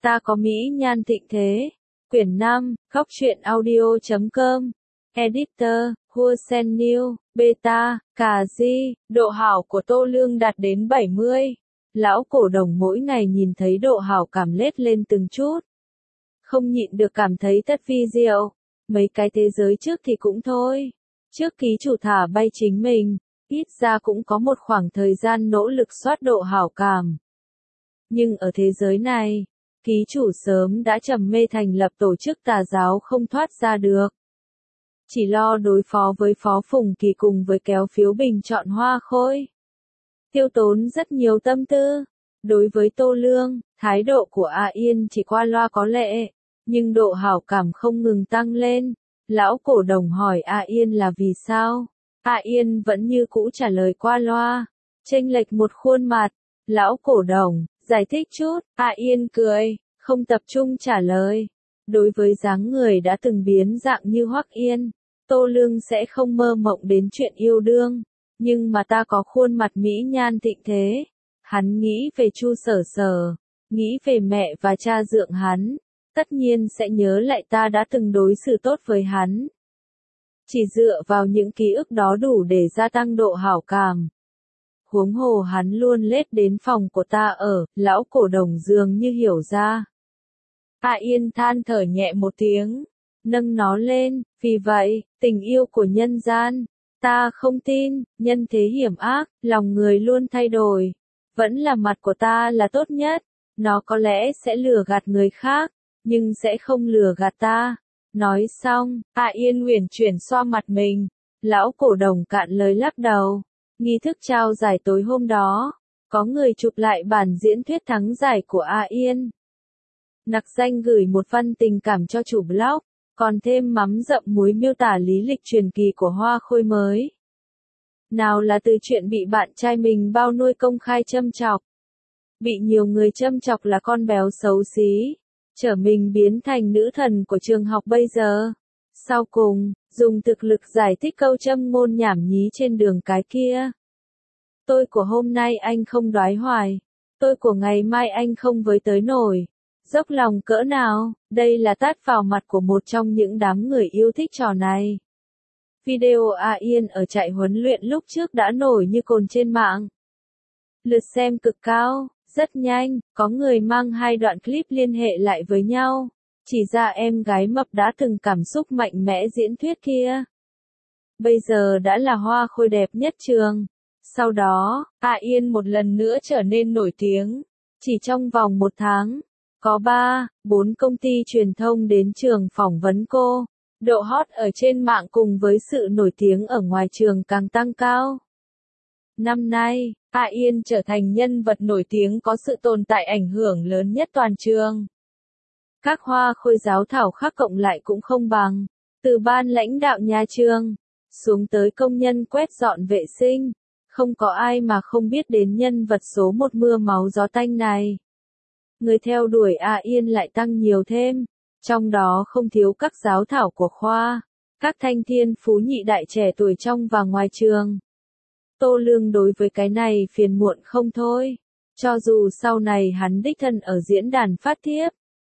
Ta có mỹ nhan thịnh thế. Quyển 5, Góc truyện audio.com. Editor, Hussein New, Beta, Cà Di. Độ hảo của Tô Lương đạt đến 70. Lão cổ đồng mỗi ngày nhìn thấy độ hảo cảm lết lên từng chút. Không nhịn được cảm thấy thất vi diệu. Mấy cái thế giới trước thì cũng thôi. Trước ký chủ thả bay chính mình, ít ra cũng có một khoảng thời gian nỗ lực soát độ hảo cảm. Nhưng ở thế giới này, ký chủ sớm đã trầm mê thành lập tổ chức tà giáo không thoát ra được. Chỉ lo đối phó với Phó Phùng Kỳ cùng với kéo phiếu bình chọn Hoa Khôi. Tiêu tốn rất nhiều tâm tư. Đối với Tô Lương, thái độ của A Yên chỉ qua loa có lệ, nhưng độ hảo cảm không ngừng tăng lên. Lão cổ đồng hỏi A Yên là vì sao? A Yên vẫn như cũ trả lời qua loa, chênh lệch một khuôn mặt. Lão cổ đồng, giải thích chút. A Yên cười, không tập trung trả lời. Đối với dáng người đã từng biến dạng như Hoắc Yên, Tô Lương sẽ không mơ mộng đến chuyện yêu đương. Nhưng mà ta có khuôn mặt mỹ nhan thịnh thế. Hắn nghĩ về Chu Sở Sở, nghĩ về mẹ và cha dượng hắn. Tất nhiên sẽ nhớ lại ta đã từng đối xử tốt với hắn. Chỉ dựa vào những ký ức đó đủ để gia tăng độ hảo cảm. Huống hồ hắn luôn lết đến phòng của ta ở, lão cổ đồng dường như hiểu ra. A Yên than thở nhẹ một tiếng, nâng nó lên, vì vậy, tình yêu của nhân gian, ta không tin, nhân thế hiểm ác, lòng người luôn thay đổi. Vẫn là mặt của ta là tốt nhất, nó có lẽ sẽ lừa gạt người khác, nhưng sẽ không lừa gạt ta. Nói xong, A Yên uyển chuyển xoa mặt mình, lão cổ đồng cạn lời lắc đầu. Nghi thức trao giải tối hôm đó, có người chụp lại bản diễn thuyết thắng giải của A Yên. Nặc danh gửi một văn tình cảm cho chủ blog, còn thêm mắm dậm muối miêu tả lý lịch truyền kỳ của Hoa Khôi mới. Nào là từ chuyện bị bạn trai mình bao nuôi công khai châm chọc, bị nhiều người châm chọc là con béo xấu xí, trở mình biến thành nữ thần của trường học bây giờ. Sau cùng, dùng thực lực giải thích câu châm ngôn nhảm nhí trên đường cái kia. Tôi của hôm nay anh không đoái hoài, tôi của ngày mai anh không với tới nổi. Dốc lòng cỡ nào, đây là tát vào mặt của một trong những đám người yêu thích trò này. Video A Yên ở trại huấn luyện lúc trước đã nổi như cồn trên mạng. Lượt xem cực cao, rất nhanh, có người mang hai đoạn clip liên hệ lại với nhau. Chỉ ra em gái mập đã từng cảm xúc mạnh mẽ diễn thuyết kia. Bây giờ đã là Hoa Khôi đẹp nhất trường. Sau đó, A Yên một lần nữa trở nên nổi tiếng. Chỉ trong vòng một tháng, có 3-4 công ty truyền thông đến trường phỏng vấn cô. Độ hot ở trên mạng cùng với sự nổi tiếng ở ngoài trường càng tăng cao. Năm nay, A Yên trở thành nhân vật nổi tiếng có sự tồn tại ảnh hưởng lớn nhất toàn trường. Các Hoa Khôi giáo thảo khác cộng lại cũng không bằng. Từ ban lãnh đạo nhà trường, xuống tới công nhân quét dọn vệ sinh, không có ai mà không biết đến nhân vật số 1 mưa máu gió tanh này. Người theo đuổi A Yên lại tăng nhiều thêm, trong đó không thiếu các giáo thảo của khoa, các thanh thiên phú nhị đại trẻ tuổi trong và ngoài trường. Tô Lương đối với cái này phiền muộn không thôi, cho dù sau này hắn đích thân ở diễn đàn phát thiếp.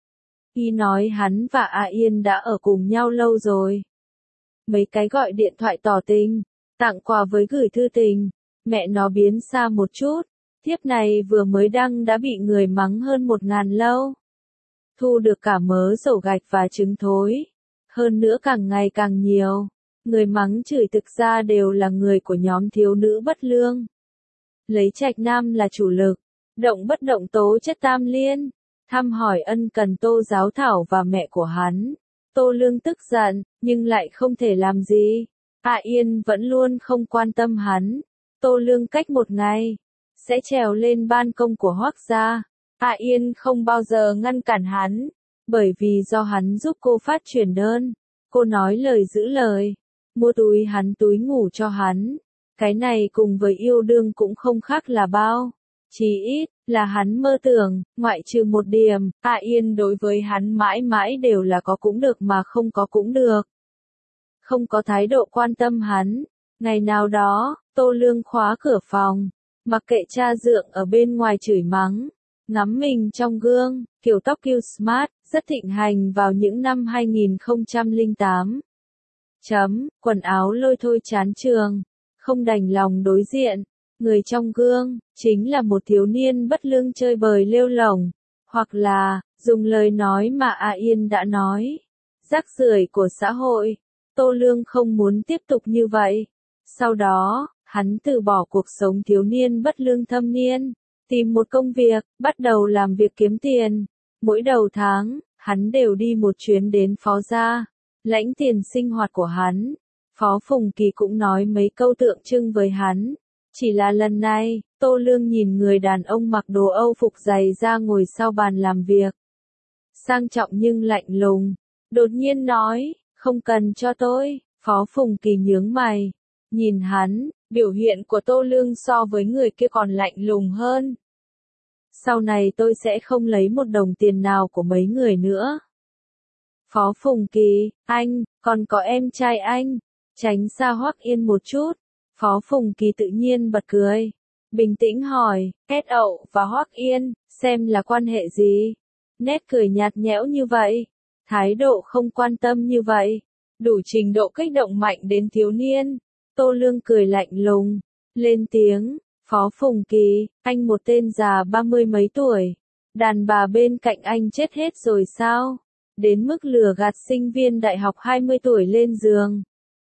Y nói hắn và A Yên đã ở cùng nhau lâu rồi. Mấy cái gọi điện thoại tỏ tình, tặng quà với gửi thư tình, mẹ nó biến xa một chút. Thiếp này vừa mới đăng đã bị người mắng hơn 1000 lâu. Thu được cả mớ dầu gạch và trứng thối. Hơn nữa càng ngày càng nhiều. Người mắng chửi thực ra đều là người của nhóm thiếu nữ bất lương. Lấy trạch nam là chủ lực. Động bất động tố chất tam liên. Thăm hỏi ân cần Tô giáo thảo và mẹ của hắn. Tô Lương tức giận, nhưng lại không thể làm gì. A Yên vẫn luôn không quan tâm hắn. Tô Lương cách một ngày, sẽ trèo lên ban công của Hoắc gia. A Yên không bao giờ ngăn cản hắn, bởi vì do hắn giúp cô phát truyền đơn. Cô nói lời giữ lời, mua túi hắn túi ngủ cho hắn. Cái này cùng với yêu đương cũng không khác là bao. Chỉ ít, là hắn mơ tưởng, ngoại trừ một điểm, A Yên đối với hắn mãi mãi đều là có cũng được mà không có cũng được. Không có thái độ quan tâm hắn. Ngày nào đó, Tô Lương khóa cửa phòng, mặc kệ cha dượng ở bên ngoài chửi mắng. Ngắm mình trong gương, kiểu tóc Q Smart, rất thịnh hành vào những năm 2008. Quần áo lôi thôi chán trường, không đành lòng đối diện. Người trong gương, chính là một thiếu niên bất lương chơi bời lêu lổng. Hoặc là, dùng lời nói mà A Yên đã nói, rác rưởi của xã hội. Tô Lương không muốn tiếp tục như vậy. Sau đó, hắn từ bỏ cuộc sống thiếu niên bất lương thâm niên, tìm một công việc, bắt đầu làm việc kiếm tiền. Mỗi đầu tháng, hắn đều đi một chuyến đến Phó gia, lãnh tiền sinh hoạt của hắn. Phó Phùng Kỳ cũng nói mấy câu tượng trưng với hắn. Chỉ là lần này, Tô Lương nhìn người đàn ông mặc đồ Âu phục dày ra ngồi sau bàn làm việc. Sang trọng nhưng lạnh lùng. Đột nhiên nói, không cần cho tôi. Phó Phùng Kỳ nhướng mày. Nhìn hắn, biểu hiện của Tô Lương so với người kia còn lạnh lùng hơn. Sau này tôi sẽ không lấy một đồng tiền nào của mấy người nữa. Phó Phùng Kỳ, anh, còn có em trai anh. Tránh xa Hoắc Yên một chút. Phó Phùng Kỳ tự nhiên bật cười. Bình tĩnh hỏi, Kết Ậu và Hoắc Yên, xem là quan hệ gì? Nét cười nhạt nhẽo như vậy. Thái độ không quan tâm như vậy. Đủ trình độ kích động mạnh đến thiếu niên. Tô Lương cười lạnh lùng. Lên tiếng, Phó Phùng Kỳ, anh một tên già 30 mấy tuổi. Đàn bà bên cạnh anh chết hết rồi sao? Đến mức lừa gạt sinh viên đại học 20 tuổi lên giường.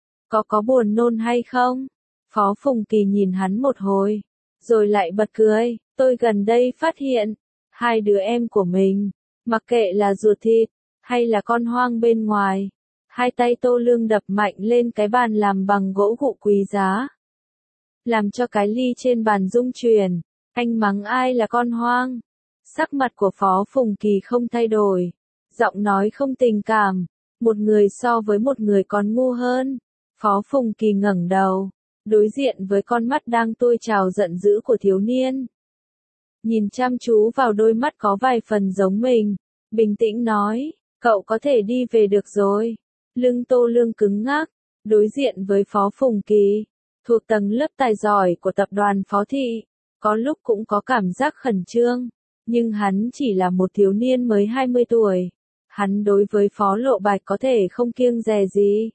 Có buồn nôn hay không? Phó Phùng Kỳ nhìn hắn một hồi, rồi lại bật cười. Tôi gần đây phát hiện, hai đứa em của mình, mặc kệ là ruột thịt, hay là con hoang bên ngoài. Hai tay Tô Lương đập mạnh lên cái bàn làm bằng gỗ gụ quý giá. Làm cho cái ly trên bàn rung chuyển. Anh mắng ai là con hoang? Sắc mặt của Phó Phùng Kỳ không thay đổi. Giọng nói không tình cảm. Một người so với một người còn ngu hơn. Phó Phùng Kỳ ngẩng đầu, đối diện với con mắt đang tôi trào giận dữ của thiếu niên. Nhìn chăm chú vào đôi mắt có vài phần giống mình, bình tĩnh nói, cậu có thể đi về được rồi. Lưng Tô Lương cứng ngắc, đối diện với Phó Phùng Kỳ, thuộc tầng lớp tài giỏi của tập đoàn Phó Thị, có lúc cũng có cảm giác khẩn trương, nhưng hắn chỉ là một thiếu niên mới 20 tuổi. Hắn đối với Phó Lộ Bạch có thể không kiêng dè gì.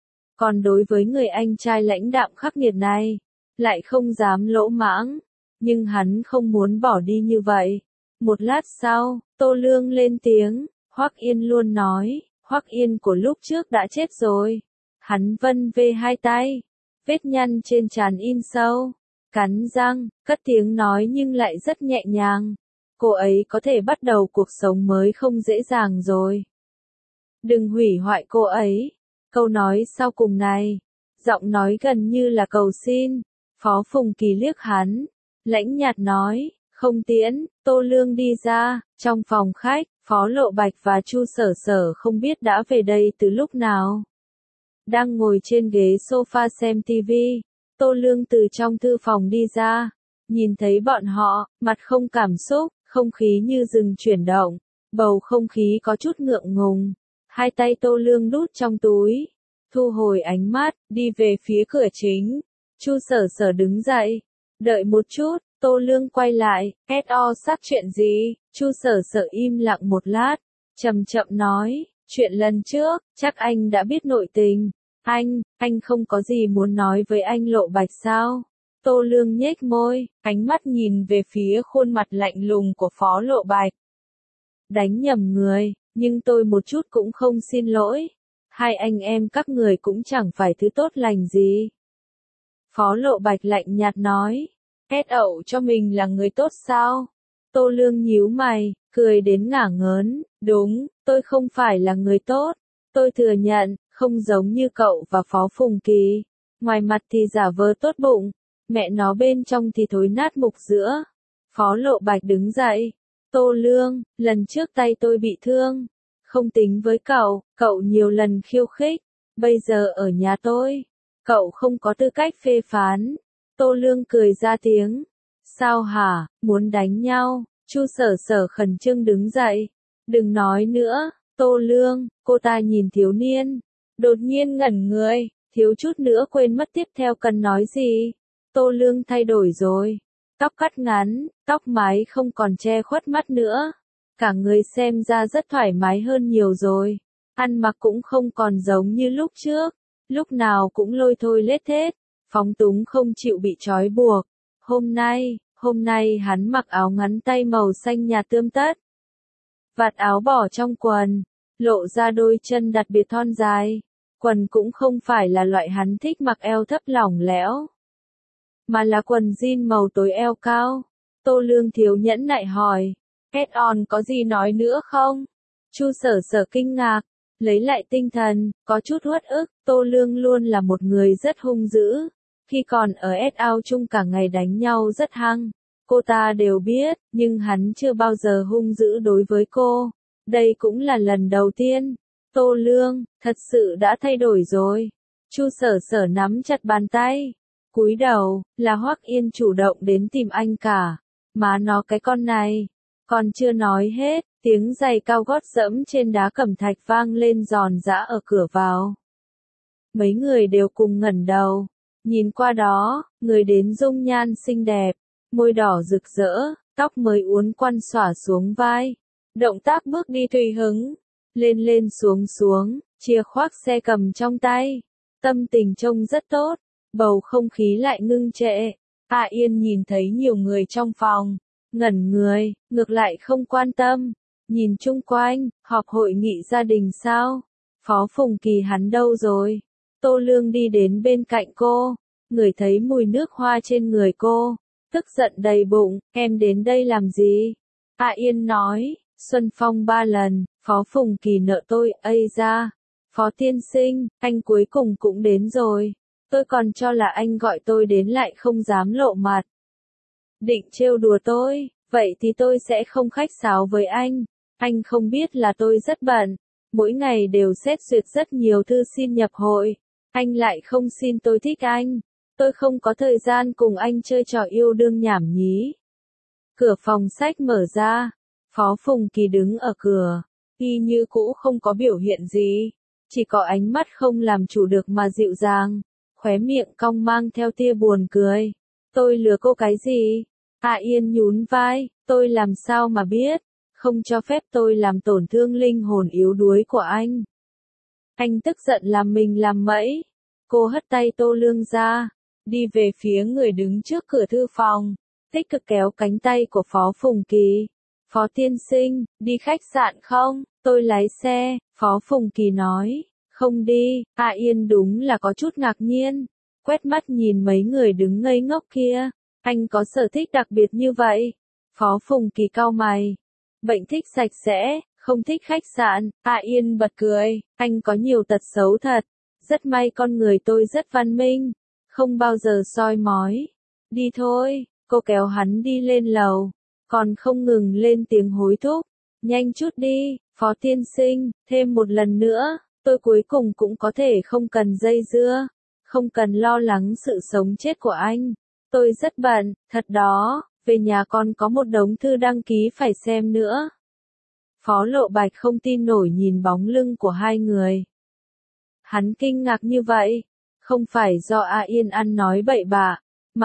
Còn đối với người anh trai lãnh đạm khắc nghiệt này, lại không dám lỗ mãng, nhưng hắn không muốn bỏ đi như vậy. Một lát sau, Tô Lương lên tiếng, Hoắc Yên luôn nói, Hoắc Yên của lúc trước đã chết rồi. Hắn vân vê hai tay, vết nhăn trên trán in sâu, cắn răng, cất tiếng nói nhưng lại rất nhẹ nhàng. Cô ấy có thể bắt đầu cuộc sống mới không dễ dàng rồi. Đừng hủy hoại cô ấy. Câu nói sau cùng này, giọng nói gần như là cầu xin. Phó Phùng Kỳ liếc hắn, lãnh nhạt nói, không tiễn. Tô Lương đi ra, trong phòng khách, Phó Lộ Bạch và Chu Sở Sở không biết đã về đây từ lúc nào. Đang ngồi trên ghế sofa xem TV, Tô Lương từ trong thư phòng đi ra, nhìn thấy bọn họ, mặt không cảm xúc, không khí như dừng chuyển động, bầu không khí có chút ngượng ngùng. Hai tay Tô Lương đút trong túi, thu hồi ánh mắt, đi về phía cửa chính. Chu Sở Sở đứng dậy, đợi một chút. Tô Lương quay lại, sát chuyện gì? Chu Sở Sở im lặng một lát, chậm chậm nói, chuyện lần trước, chắc anh đã biết nội tình. Anh không có gì muốn nói với anh Lộ Bạch sao? Tô Lương nhếch môi, ánh mắt nhìn về phía khuôn mặt lạnh lùng của Phó Lộ Bạch. Đánh nhầm người, nhưng tôi một chút cũng không xin lỗi. Hai anh em các người cũng chẳng phải thứ tốt lành gì. Phó Lộ Bạch lạnh nhạt nói. Ậu cho mình là người tốt sao? Tô Lương nhíu mày, cười đến ngả ngớn. Đúng, tôi không phải là người tốt. Tôi thừa nhận, không giống như cậu và Phó Phùng Kỳ. Ngoài mặt thì giả vờ tốt bụng, mẹ nó bên trong thì thối nát mục giữa. Phó Lộ Bạch đứng dậy. Tô Lương, lần trước tay tôi bị thương. Không tính với cậu nhiều lần khiêu khích. Bây giờ ở nhà tôi, cậu không có tư cách phê phán. Tô Lương cười ra tiếng. Sao hả, muốn đánh nhau? Chu Sở Sở khẩn trương đứng dậy. Đừng nói nữa, Tô Lương. Cô ta nhìn thiếu niên, đột nhiên ngẩn người, thiếu chút nữa quên mất tiếp theo cần nói gì. Tô Lương thay đổi rồi. Tóc cắt ngắn, tóc mái không còn che khuất mắt nữa. Cả người xem ra rất thoải mái hơn nhiều rồi. Ăn mặc cũng không còn giống như lúc trước. Lúc nào cũng lôi thôi lết thết. Phóng túng không chịu bị trói buộc. Hôm nay hắn mặc áo ngắn tay màu xanh nhạt tươm tất. Vạt áo bỏ trong quần. Lộ ra đôi chân đặc biệt thon dài. Quần cũng không phải là loại hắn thích mặc eo thấp lỏng lẻo. Mà là quần jean màu tối eo cao. Tô Lương thiếu nhẫn nại hỏi. Add-on có gì nói nữa không? Chu Sở Sở kinh ngạc. Lấy lại tinh thần, có chút uất ức. Tô Lương luôn là một người rất hung dữ. Khi còn ở S.O. chung cả ngày đánh nhau rất hăng. Cô ta đều biết, nhưng hắn chưa bao giờ hung dữ đối với cô. Đây cũng là lần đầu tiên. Tô Lương, thật sự đã thay đổi rồi. Chu Sở Sở nắm chặt bàn tay. Cúi đầu, là Hoắc Yên chủ động đến tìm anh cả. Má nó cái con này. Còn chưa nói hết, tiếng giày cao gót dẫm trên đá cẩm thạch vang lên giòn giã ở cửa vào. Mấy người đều cùng ngẩng đầu. Nhìn qua đó, người đến dung nhan xinh đẹp, môi đỏ rực rỡ, tóc mới uốn quăn xõa xuống vai. Động tác bước đi tùy hứng, lên lên xuống xuống, chìa khoác xe cầm trong tay. Tâm tình trông rất tốt, bầu không khí lại ngưng trệ. A Yên nhìn thấy nhiều người trong phòng, ngẩn người, ngược lại không quan tâm. Nhìn chung quanh, họp hội nghị gia đình sao? Phó Phùng Kỳ hắn đâu rồi? Tô Lương đi đến bên cạnh cô, ngửi thấy mùi nước hoa trên người cô, tức giận đầy bụng, em đến đây làm gì? A Yên nói, Xuân Phong 3 lần, Phó Phùng Kỳ nợ tôi, ây ra. Phó tiên sinh, anh cuối cùng cũng đến rồi. Tôi còn cho là anh gọi tôi đến lại không dám lộ mặt. Định trêu đùa tôi, vậy thì tôi sẽ không khách sáo với anh. Anh không biết là tôi rất bận, mỗi ngày đều xét duyệt rất nhiều thư xin nhập hội. Anh lại không xin tôi thích anh. Tôi không có thời gian cùng anh chơi trò yêu đương nhảm nhí. Cửa phòng sách mở ra. Phó Phùng Kỳ đứng ở cửa. Y như cũ không có biểu hiện gì. Chỉ có ánh mắt không làm chủ được mà dịu dàng. Khóe miệng cong mang theo tia buồn cười. Tôi lừa cô cái gì? A Yên nhún vai. Tôi làm sao mà biết. Không cho phép tôi làm tổn thương linh hồn yếu đuối của anh. Anh tức giận làm mình làm mẫy. Cô hất tay Tô Lương ra. Đi về phía người đứng trước cửa thư phòng. Tích cực kéo cánh tay của Phó Phùng Kỳ. Phó tiên sinh, đi khách sạn không? Tôi lái xe. Phó Phùng Kỳ nói. Không đi. A Yên đúng là có chút ngạc nhiên. Quét mắt nhìn mấy người đứng ngây ngốc kia. Anh có sở thích đặc biệt như vậy? Phó Phùng Kỳ cau mày. Bệnh thích sạch sẽ, không thích khách sạn. A Yên bật cười. Anh có nhiều tật xấu thật. Rất may con người tôi rất văn minh. Không bao giờ soi mói. Đi thôi. Cô kéo hắn đi lên lầu. Còn không ngừng lên tiếng hối thúc. Nhanh chút đi, Phó tiên sinh, thêm một lần nữa. Tôi cuối cùng cũng có thể không cần dây dưa. Không cần lo lắng sự sống chết của anh. Tôi rất bận, thật đó. Về nhà còn có một đống thư đăng ký phải xem nữa. Phó Lộ Bạch không tin nổi nhìn bóng lưng của hai người. Hắn kinh ngạc như vậy. Không phải do A Yên ăn nói bậy bạ,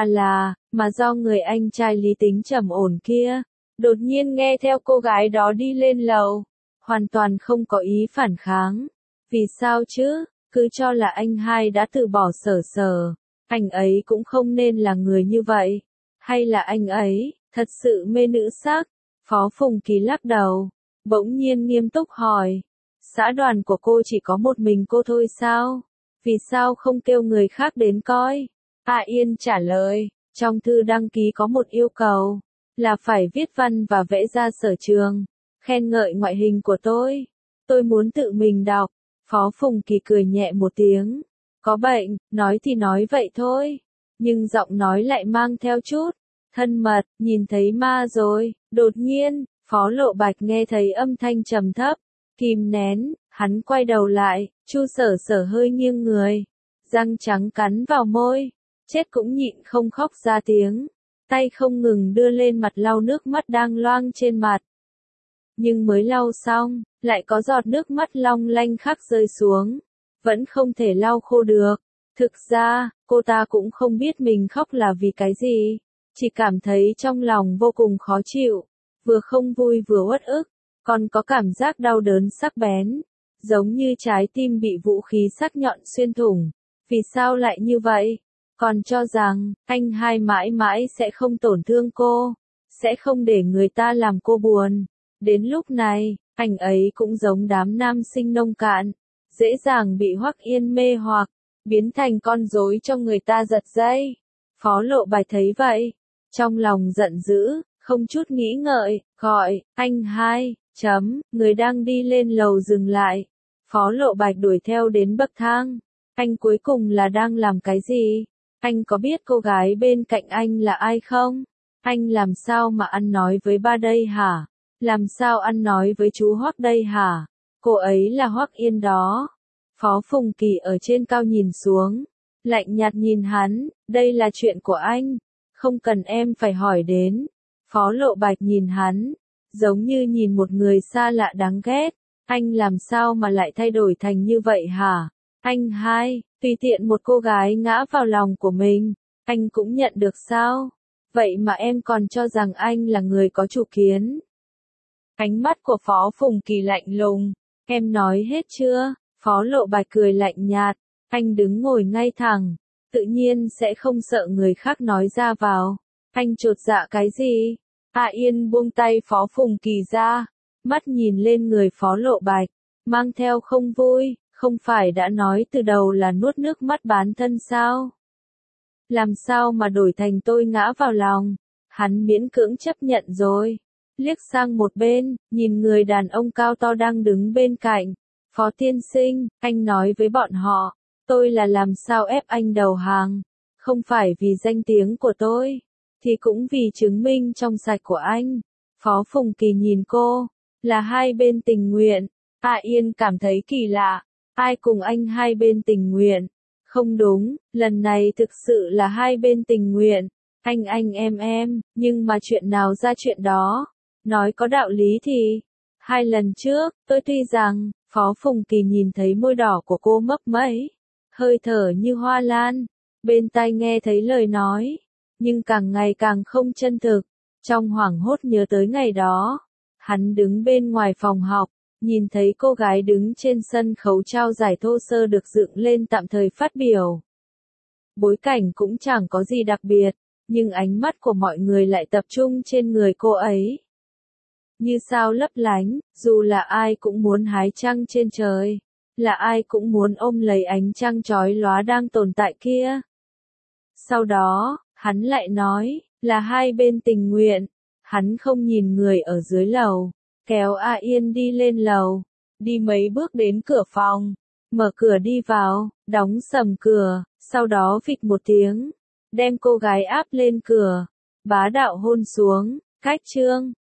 mà do người anh trai lý tính trầm ổn kia. Đột nhiên nghe theo cô gái đó đi lên lầu. Hoàn toàn không có ý phản kháng. Vì sao chứ? Cứ cho là anh hai đã từ bỏ Sở Sở. Anh ấy cũng không nên là người như vậy. Hay là anh ấy, thật sự mê nữ sắc? Phó Phùng Kỳ lắc đầu. Bỗng nhiên nghiêm túc hỏi. Xã đoàn của cô chỉ có một mình cô thôi sao? Vì sao không kêu người khác đến coi? A Yên trả lời. Trong thư đăng ký có một yêu cầu. Là phải viết văn và vẽ ra sở trường. Khen ngợi ngoại hình của tôi. Tôi muốn tự mình đọc. Phó Phùng Kỳ cười nhẹ một tiếng. Có bệnh, nói thì nói vậy thôi. Nhưng giọng nói lại mang theo chút thân mật, nhìn thấy ma rồi. Đột nhiên, Phó Lộ Bạch nghe thấy âm thanh trầm thấp, kìm nén, hắn quay đầu lại, Chu Sở Sở hơi nghiêng người, răng trắng cắn vào môi, chết cũng nhịn không khóc ra tiếng, tay không ngừng đưa lên mặt lau nước mắt đang loang trên mặt. Nhưng mới lau xong, lại có giọt nước mắt long lanh khắc rơi xuống, vẫn không thể lau khô được. Thực ra, cô ta cũng không biết mình khóc là vì cái gì. chỉ cảm thấy trong lòng vô cùng khó chịu, vừa không vui vừa uất ức, còn có cảm giác đau đớn sắc bén, giống như trái tim bị vũ khí sắc nhọn xuyên thủng. Vì sao lại như vậy? Còn cho rằng, anh hai mãi mãi sẽ không tổn thương cô, sẽ không để người ta làm cô buồn. Đến lúc này, anh ấy cũng giống đám nam sinh nông cạn, dễ dàng bị Hoắc Yên mê hoặc, biến thành con rối cho người ta giật dây. Phó Lộ Bạch thấy vậy, trong lòng giận dữ, không chút nghĩ ngợi, gọi, anh hai, người đang đi lên lầu dừng lại. Phó Lộ Bạch đuổi theo đến bậc thang. Anh cuối cùng là đang làm cái gì? Anh có biết cô gái bên cạnh anh là ai không? Anh làm sao mà ăn nói với ba đây hả? Làm sao ăn nói với chú Hoắc đây hả? Cô ấy là Hoắc Yên đó. Phó Phùng Kỳ ở trên cao nhìn xuống, lạnh nhạt nhìn hắn, đây là chuyện của anh, không cần em phải hỏi đến. Phó Lộ Bạch nhìn hắn, giống như nhìn một người xa lạ đáng ghét, anh làm sao mà lại thay đổi thành như vậy hả? Anh hai, tùy tiện một cô gái ngã vào lòng của mình, anh cũng nhận được sao? Vậy mà em còn cho rằng anh là người có chủ kiến. Ánh mắt của Phó Phùng Kỳ lạnh lùng, em nói hết chưa? Phó Lộ Bạch cười lạnh nhạt, anh đứng ngồi ngay thẳng, tự nhiên sẽ không sợ người khác nói ra vào. Anh chột dạ cái gì? Yên buông tay Phó Phùng Kỳ ra, mắt nhìn lên người Phó Lộ Bạch, mang theo không vui, không phải đã nói từ đầu là nuốt nước mắt bán thân sao? Làm sao mà đổi thành tôi ngã vào lòng? Hắn miễn cưỡng chấp nhận rồi. Liếc sang một bên, nhìn người đàn ông cao to đang đứng bên cạnh. Phó tiên sinh, anh nói với bọn họ, tôi là làm sao ép anh đầu hàng. Không phải vì danh tiếng của tôi, thì cũng vì chứng minh trong sạch của anh. Phó Phùng Kỳ nhìn cô, là hai bên tình nguyện. Yên cảm thấy kỳ lạ, ai cùng anh hai bên tình nguyện? Không đúng, lần này thực sự là hai bên tình nguyện. Anh em, nhưng mà chuyện nào ra chuyện đó. Nói có đạo lý thì, 2 lần trước, tôi tuy rằng, Phó Phùng Kỳ nhìn thấy môi đỏ của cô mấp máy, hơi thở như hoa lan, bên tai nghe thấy lời nói, nhưng càng ngày càng không chân thực. Trong hoảng hốt nhớ tới ngày đó, hắn đứng bên ngoài phòng học, nhìn thấy cô gái đứng trên sân khấu trao giải thô sơ được dựng lên tạm thời phát biểu. Bối cảnh cũng chẳng có gì đặc biệt, nhưng ánh mắt của mọi người lại tập trung trên người cô ấy. Như sao lấp lánh, dù là ai cũng muốn hái trăng trên trời, là ai cũng muốn ôm lấy ánh trăng chói lóa đang tồn tại kia. Sau đó, hắn lại nói, là hai bên tình nguyện. Hắn không nhìn người ở dưới lầu, kéo Yên đi lên lầu, đi mấy bước đến cửa phòng, mở cửa đi vào, đóng sầm cửa, sau đó phịch một tiếng, đem cô gái áp lên cửa, bá đạo hôn xuống. Cách chương